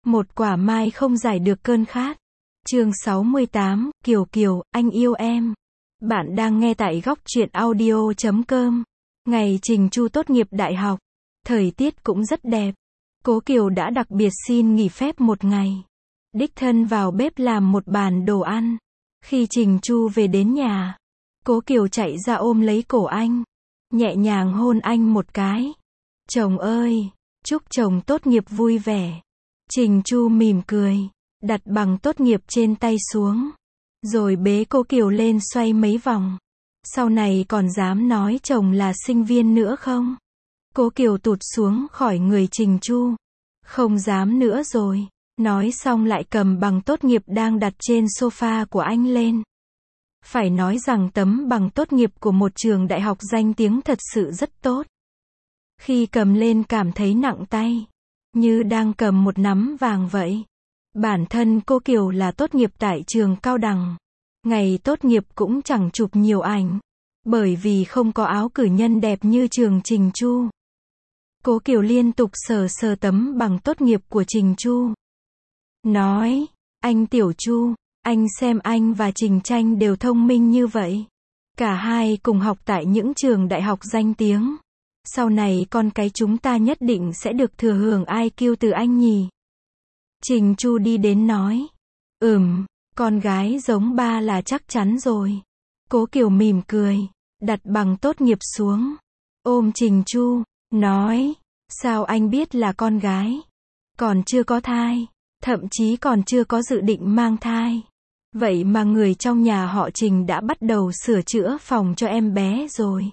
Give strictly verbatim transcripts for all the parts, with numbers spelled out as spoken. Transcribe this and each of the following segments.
Một quả mai không giải được cơn khát. Chương sáu mươi tám, Kiều Kiều, anh yêu em. Bạn đang nghe tại góc truyện audio chấm com. Ngày Trình Chu tốt nghiệp đại học. Thời tiết cũng rất đẹp. Cố Kiều đã đặc biệt xin nghỉ phép một ngày. Đích thân vào bếp làm một bàn đồ ăn. Khi Trình Chu về đến nhà, Cố Kiều chạy ra ôm lấy cổ anh. Nhẹ nhàng hôn anh một cái. Chồng ơi, chúc chồng tốt nghiệp vui vẻ. Trình Chu mỉm cười, đặt bằng tốt nghiệp trên tay xuống. Rồi bế Cố Kiều lên xoay mấy vòng. Sau này còn dám nói chồng là sinh viên nữa không? Cố Kiều tụt xuống khỏi người Trình Chu. Không dám nữa rồi. Nói xong lại cầm bằng tốt nghiệp đang đặt trên sofa của anh lên. Phải nói rằng tấm bằng tốt nghiệp của một trường đại học danh tiếng thật sự rất tốt. Khi cầm lên cảm thấy nặng tay, như đang cầm một nắm vàng vậy. Bản thân cô Kiều là tốt nghiệp tại trường cao đẳng. Ngày tốt nghiệp cũng chẳng chụp nhiều ảnh, bởi vì không có áo cử nhân đẹp như trường Trình Chu. Cố Kiều liên tục sờ sờ tấm bằng tốt nghiệp của Trình Chu. Nói, anh Tiểu Chu, anh xem anh và Trình Tranh đều thông minh như vậy. Cả hai cùng học tại những trường đại học danh tiếng. Sau này con cái chúng ta nhất định sẽ được thừa hưởng i kiu từ anh nhỉ. Trình Chu đi đến nói. Ừm, con gái giống ba là chắc chắn rồi. Cố Kiều mỉm cười, đặt bằng tốt nghiệp xuống. Ôm Trình Chu, nói, sao anh biết là con gái? Còn chưa có thai, thậm chí còn chưa có dự định mang thai. Vậy mà người trong nhà họ Trình đã bắt đầu sửa chữa phòng cho em bé rồi.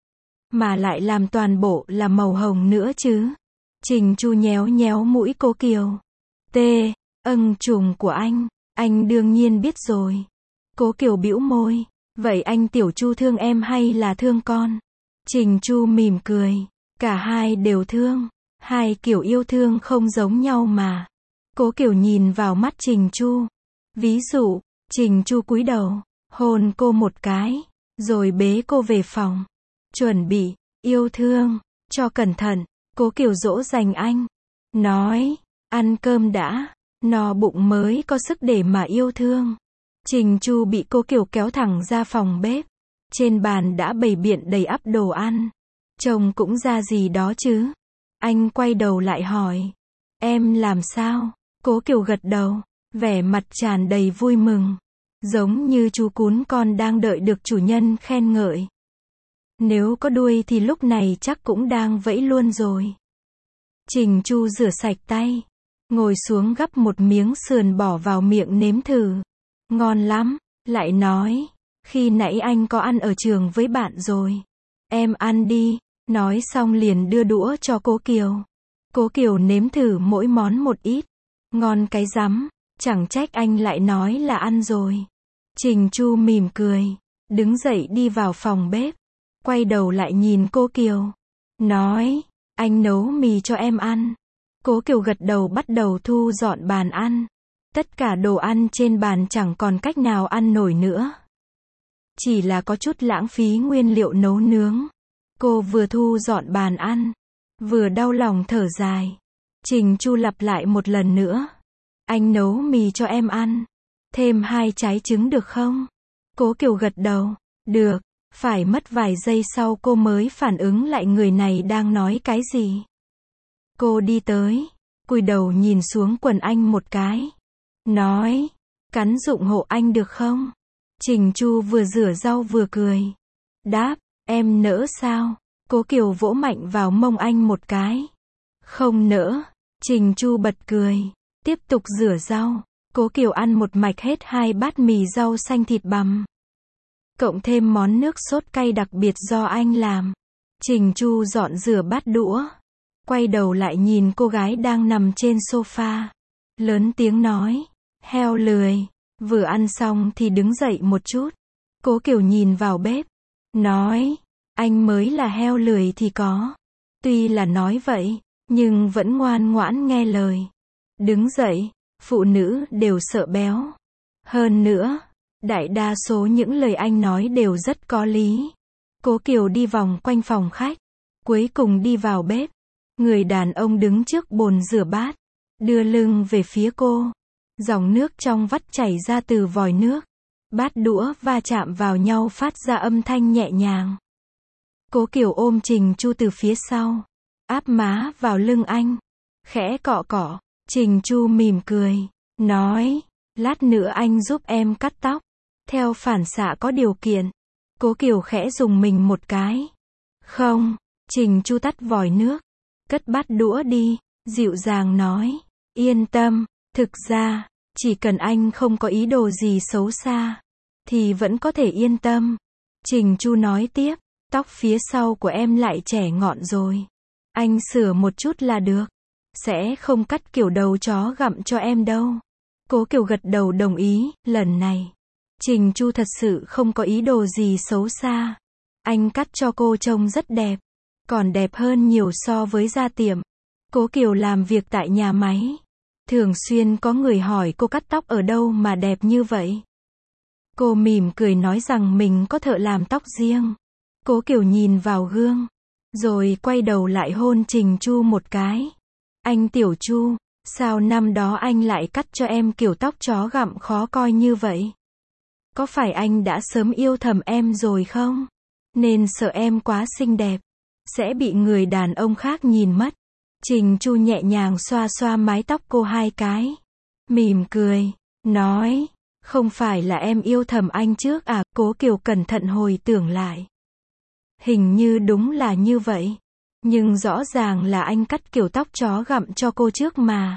Mà lại làm toàn bộ là màu hồng nữa chứ. Trình Chu nhéo nhéo mũi Cố Kiều. Tê, âng trùng của anh, anh đương nhiên biết rồi. Cố Kiều bĩu môi. Vậy anh Tiểu Chu thương em hay là thương con? Trình Chu mỉm cười. Cả hai đều thương. Hai kiểu yêu thương không giống nhau mà. Cố Kiều nhìn vào mắt Trình Chu. Ví dụ, Trình Chu cúi đầu, hôn cô một cái, rồi bế cô về phòng. Chuẩn bị, yêu thương, cho cẩn thận. Cố Kiều dỗ dành anh. Nói, ăn cơm đã, no bụng mới có sức để mà yêu thương. Trình Chu bị Cố Kiều kéo thẳng ra phòng bếp. Trên bàn đã bày biện đầy ắp đồ ăn. Chồng cũng ra gì đó chứ. Anh quay đầu lại hỏi. Em làm sao? Cố Kiều gật đầu, vẻ mặt tràn đầy vui mừng. Giống như chú cún con đang đợi được chủ nhân khen ngợi. Nếu có đuôi thì lúc này chắc cũng đang vẫy luôn rồi. Trình Chu rửa sạch tay, ngồi xuống gắp một miếng sườn bỏ vào miệng nếm thử. Ngon lắm, lại nói, khi nãy anh có ăn ở trường với bạn rồi. Em ăn đi, nói xong liền đưa đũa cho Cố Kiều. Cố Kiều nếm thử mỗi món một ít. Ngon cái rắm, chẳng trách anh lại nói là ăn rồi. Trình Chu mỉm cười, đứng dậy đi vào phòng bếp. Quay đầu lại nhìn Cố Kiều. Nói, anh nấu mì cho em ăn. Cố Kiều gật đầu bắt đầu thu dọn bàn ăn. Tất cả đồ ăn trên bàn chẳng còn cách nào ăn nổi nữa. Chỉ là có chút lãng phí nguyên liệu nấu nướng. Cô vừa thu dọn bàn ăn, vừa đau lòng thở dài. Trình Chu lặp lại một lần nữa. Anh nấu mì cho em ăn. Thêm hai trái trứng được không? Cố Kiều gật đầu. Được. Phải mất vài giây sau cô mới phản ứng lại người này đang nói cái gì. Cô đi tới, cúi đầu nhìn xuống quần anh một cái. Nói, cắn dụng hộ anh được không? Trình Chu vừa rửa rau vừa cười. Đáp, em nỡ sao? Cố Kiều vỗ mạnh vào mông anh một cái. Không nỡ. Trình Chu bật cười. Tiếp tục rửa rau. Cố Kiều ăn một mạch hết hai bát mì rau xanh thịt bằm. Cộng thêm món nước sốt cay đặc biệt do anh làm. Trình Chu dọn rửa bát đũa. Quay đầu lại nhìn cô gái đang nằm trên sofa. Lớn tiếng nói. Heo lười. Vừa ăn xong thì đứng dậy một chút. Cố Kiều nhìn vào bếp. Nói. Anh mới là heo lười thì có. Tuy là nói vậy, nhưng vẫn ngoan ngoãn nghe lời. Đứng dậy. Phụ nữ đều sợ béo. Hơn nữa, đại đa số những lời anh nói đều rất có lý. Cố Kiều đi vòng quanh phòng khách. Cuối cùng đi vào bếp. Người đàn ông đứng trước bồn rửa bát. đưa lưng về phía cô. Dòng nước trong vắt chảy ra từ vòi nước. Bát đũa va chạm vào nhau phát ra âm thanh nhẹ nhàng. Cố Kiều ôm Trình Chu từ phía sau, áp má vào lưng anh, khẽ cọ cọ. Trình Chu mỉm cười, nói, lát nữa anh giúp em cắt tóc. Theo phản xạ có điều kiện, Cố Kiều khẽ dùng mình một cái. Không, Trình Chu tắt vòi nước, cất bát đũa đi, dịu dàng nói, yên tâm, thực ra, chỉ cần anh không có ý đồ gì xấu xa, thì vẫn có thể yên tâm. Trình Chu nói tiếp, tóc phía sau của em lại trẻ ngọn rồi. Anh sửa một chút là được. Sẽ không cắt kiểu đầu chó gặm cho em đâu. Cố Kiều gật đầu đồng ý, lần này. Trình Chu thật sự không có ý đồ gì xấu xa. Anh cắt cho cô trông rất đẹp. Còn đẹp hơn nhiều so với ra tiệm. Cố Kiều làm việc tại nhà máy. Thường xuyên có người hỏi cô cắt tóc ở đâu mà đẹp như vậy. Cô mỉm cười nói rằng mình có thợ làm tóc riêng. Cố Kiều nhìn vào gương, rồi quay đầu lại hôn Trình Chu một cái. Anh Tiểu Chu, sao năm đó anh lại cắt cho em kiểu tóc chó gặm khó coi như vậy? Có phải anh đã sớm yêu thầm em rồi không? Nên sợ em quá xinh đẹp, sẽ bị người đàn ông khác nhìn mất. Trình Chu nhẹ nhàng xoa xoa mái tóc cô hai cái. Mỉm cười, nói, không phải là em yêu thầm anh trước à? Cố Kiều cẩn thận hồi tưởng lại. Hình như đúng là như vậy. Nhưng rõ ràng là anh cắt kiểu tóc chó gặm cho cô trước mà.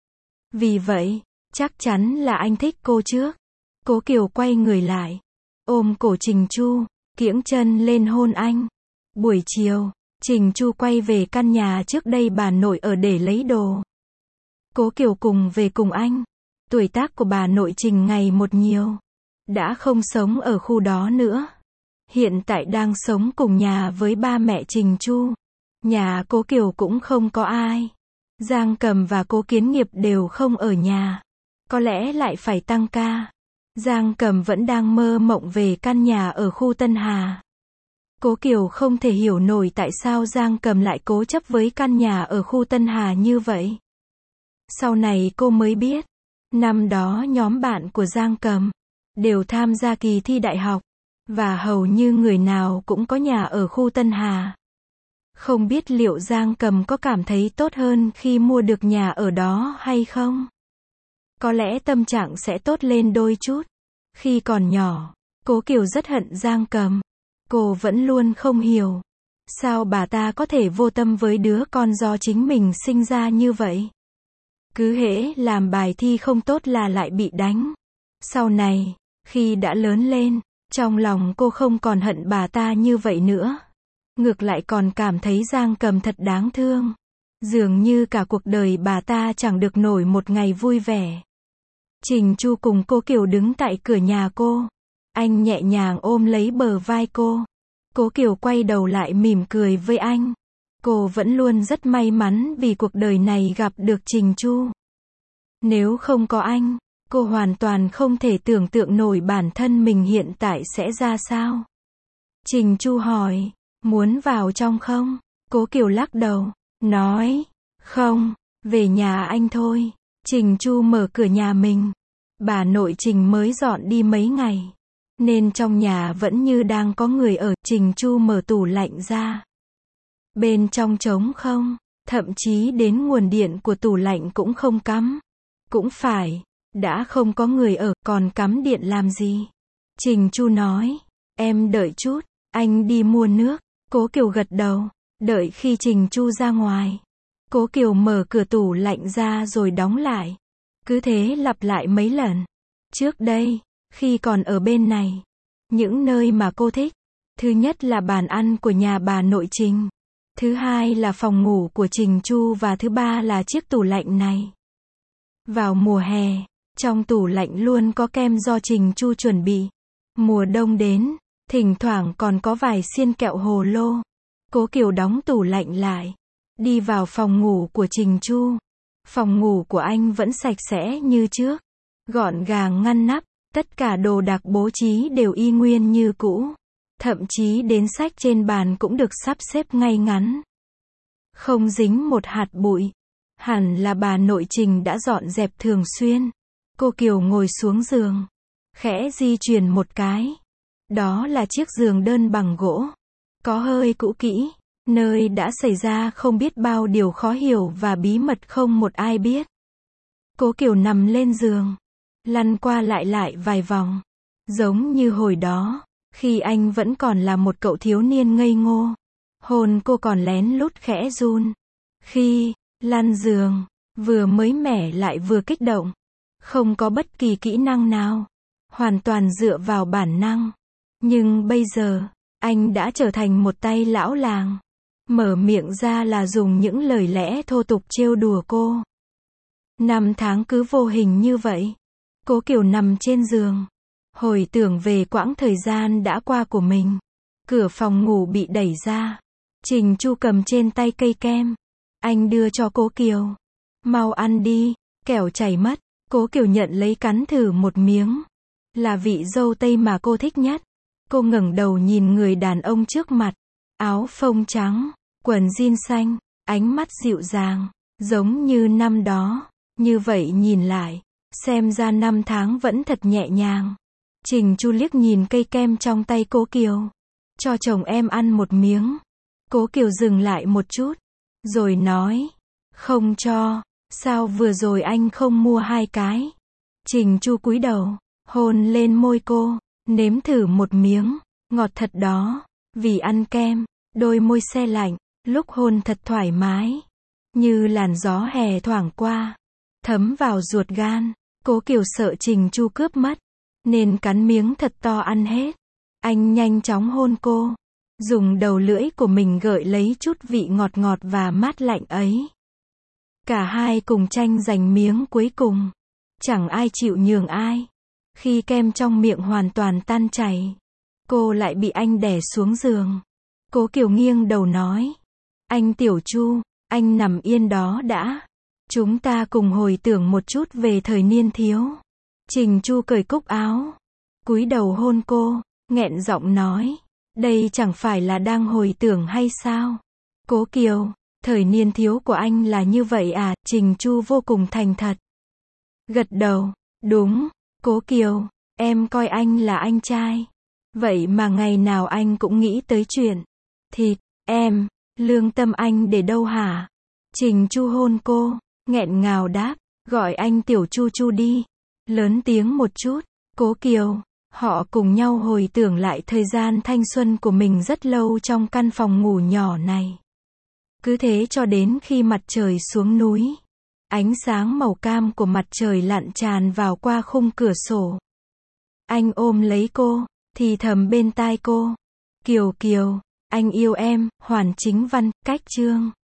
Vì vậy, chắc chắn là anh thích cô trước. Cố Kiều quay người lại, ôm cổ Trình Chu, kiễng chân lên hôn anh. Buổi chiều, Trình Chu quay về căn nhà trước đây bà nội ở để lấy đồ. Cố Kiều cùng về cùng anh. Tuổi tác của bà nội Trình ngày một nhiều. Đã không sống ở khu đó nữa. Hiện tại đang sống cùng nhà với ba mẹ Trình Chu. Nhà Cố Kiều cũng không có ai. Giang Cầm và Cố Kiến Nghiệp đều không ở nhà. Có lẽ lại phải tăng ca. Giang Cầm vẫn đang mơ mộng về căn nhà ở khu Tân Hà. Cố Kiều không thể hiểu nổi tại sao Giang Cầm lại cố chấp với căn nhà ở khu Tân Hà như vậy. Sau này cô mới biết, năm đó nhóm bạn của Giang Cầm đều tham gia kỳ thi đại học, và hầu như người nào cũng có nhà ở khu Tân Hà. Không biết liệu Giang Cầm có cảm thấy tốt hơn khi mua được nhà ở đó hay không? Có lẽ tâm trạng sẽ tốt lên đôi chút. Khi còn nhỏ, Cố Kiều rất hận Giang Cầm. Cô vẫn luôn không hiểu, sao bà ta có thể vô tâm với đứa con do chính mình sinh ra như vậy. Cứ hễ làm bài thi không tốt là lại bị đánh. Sau này, khi đã lớn lên, trong lòng cô không còn hận bà ta như vậy nữa. Ngược lại còn cảm thấy Giang Cầm thật đáng thương. Dường như cả cuộc đời bà ta chẳng được nổi một ngày vui vẻ. Trình Chu cùng Cố Kiều đứng tại cửa nhà cô. Anh nhẹ nhàng ôm lấy bờ vai cô. Cố Kiều quay đầu lại mỉm cười với anh. Cô vẫn luôn rất may mắn vì cuộc đời này gặp được Trình Chu. Nếu không có anh, cô hoàn toàn không thể tưởng tượng nổi bản thân mình hiện tại sẽ ra sao. Trình Chu hỏi, muốn vào trong không? Cố Kiều lắc đầu, nói, không, về nhà anh thôi. Trình Chu mở cửa nhà mình. Bà nội Trình mới dọn đi mấy ngày, nên trong nhà vẫn như đang có người ở. Trình Chu mở tủ lạnh ra. Bên trong trống không, thậm chí đến nguồn điện của tủ lạnh cũng không cắm. Cũng phải, đã không có người ở, còn cắm điện làm gì? Trình Chu nói, em đợi chút, anh đi mua nước. Cố Kiều gật đầu, đợi khi Trình Chu ra ngoài. Cố Kiều mở cửa tủ lạnh ra rồi đóng lại. Cứ thế lặp lại mấy lần. Trước đây, khi còn ở bên này, những nơi mà cô thích, thứ nhất là bàn ăn của nhà bà nội Trình, thứ hai là phòng ngủ của Trình Chu và thứ ba là chiếc tủ lạnh này. Vào mùa hè, trong tủ lạnh luôn có kem do Trình Chu chuẩn bị. Mùa đông đến, thỉnh thoảng còn có vài xiên kẹo hồ lô. Cố Kiều đóng tủ lạnh lại, đi vào phòng ngủ của Trình Chu. Phòng ngủ của anh vẫn sạch sẽ như trước, gọn gàng ngăn nắp, tất cả đồ đạc bố trí đều y nguyên như cũ. Thậm chí đến sách trên bàn cũng được sắp xếp ngay ngắn, không dính một hạt bụi. Hẳn là bà nội Trình đã dọn dẹp thường xuyên. Cô Kiều ngồi xuống giường, khẽ di chuyển một cái. Đó là chiếc giường đơn bằng gỗ, có hơi cũ kỹ, nơi đã xảy ra không biết bao điều khó hiểu và bí mật không một ai biết. Cố Kiều nằm lên giường, lăn qua lại lại vài vòng, giống như hồi đó, khi anh vẫn còn là một cậu thiếu niên ngây ngô. Hồn cô còn lén lút khẽ run. Khi lăn giường, vừa mới mẻ lại vừa kích động. Không có bất kỳ kỹ năng nào, hoàn toàn dựa vào bản năng. Nhưng bây giờ, anh đã trở thành một tay lão làng. Mở miệng ra là dùng những lời lẽ thô tục trêu đùa cô. Năm tháng cứ vô hình như vậy. Cố Kiều nằm trên giường, hồi tưởng về quãng thời gian đã qua của mình. Cửa phòng ngủ bị đẩy ra. Trình Chu cầm trên tay cây kem. Anh đưa cho Cố Kiều. Mau ăn đi, kẻo chảy mất. Cố Kiều nhận lấy cắn thử một miếng. Là vị dâu tây mà cô thích nhất. Cô ngẩng đầu nhìn người đàn ông trước mặt. Áo phông trắng, quần jean xanh, ánh mắt dịu dàng, giống như năm đó. Như vậy nhìn lại, xem ra năm tháng vẫn thật nhẹ nhàng. Trình Chu liếc nhìn cây kem trong tay Cố Kiều. Cho chồng em ăn một miếng. Cố Kiều dừng lại một chút, rồi nói. Không cho, sao vừa rồi anh không mua hai cái? Trình Chu cúi đầu, hôn lên môi cô, nếm thử một miếng, ngọt thật đó. Vì ăn kem, đôi môi se lạnh, lúc hôn thật thoải mái, như làn gió hè thoảng qua, thấm vào ruột gan. Cố Kiều sợ Trình Chu cướp mất, nên cắn miếng thật to ăn hết. Anh nhanh chóng hôn cô, dùng đầu lưỡi của mình gợi lấy chút vị ngọt ngọt và mát lạnh ấy. Cả hai cùng tranh giành miếng cuối cùng. Chẳng ai chịu nhường ai. Khi kem trong miệng hoàn toàn tan chảy, cô lại bị anh đè xuống giường. Cố Kiều nghiêng đầu nói. Anh Tiểu Chu, anh nằm yên đó đã. Chúng ta cùng hồi tưởng một chút về thời niên thiếu. Trình Chu cởi cúc áo, cúi đầu hôn cô, nghẹn giọng nói. Đây chẳng phải là đang hồi tưởng hay sao? Cố Kiều, thời niên thiếu của anh là như vậy à? Trình Chu vô cùng thành thật. Gật đầu, đúng. Cố Kiều, em coi anh là anh trai. Vậy mà ngày nào anh cũng nghĩ tới chuyện thịt, em, lương tâm anh để đâu hả? Trình Chu hôn cô, nghẹn ngào đáp, gọi anh Tiểu Chu Chu đi. Lớn tiếng một chút. Cố Kiều, họ cùng nhau hồi tưởng lại thời gian thanh xuân của mình rất lâu trong căn phòng ngủ nhỏ này. Cứ thế cho đến khi mặt trời xuống núi. Ánh sáng màu cam của mặt trời lặn tràn vào qua khung cửa sổ. Anh ôm lấy cô, thì thầm bên tai cô. Kiều Kiều, anh yêu em. Hoàn Chính Văn, cách chương.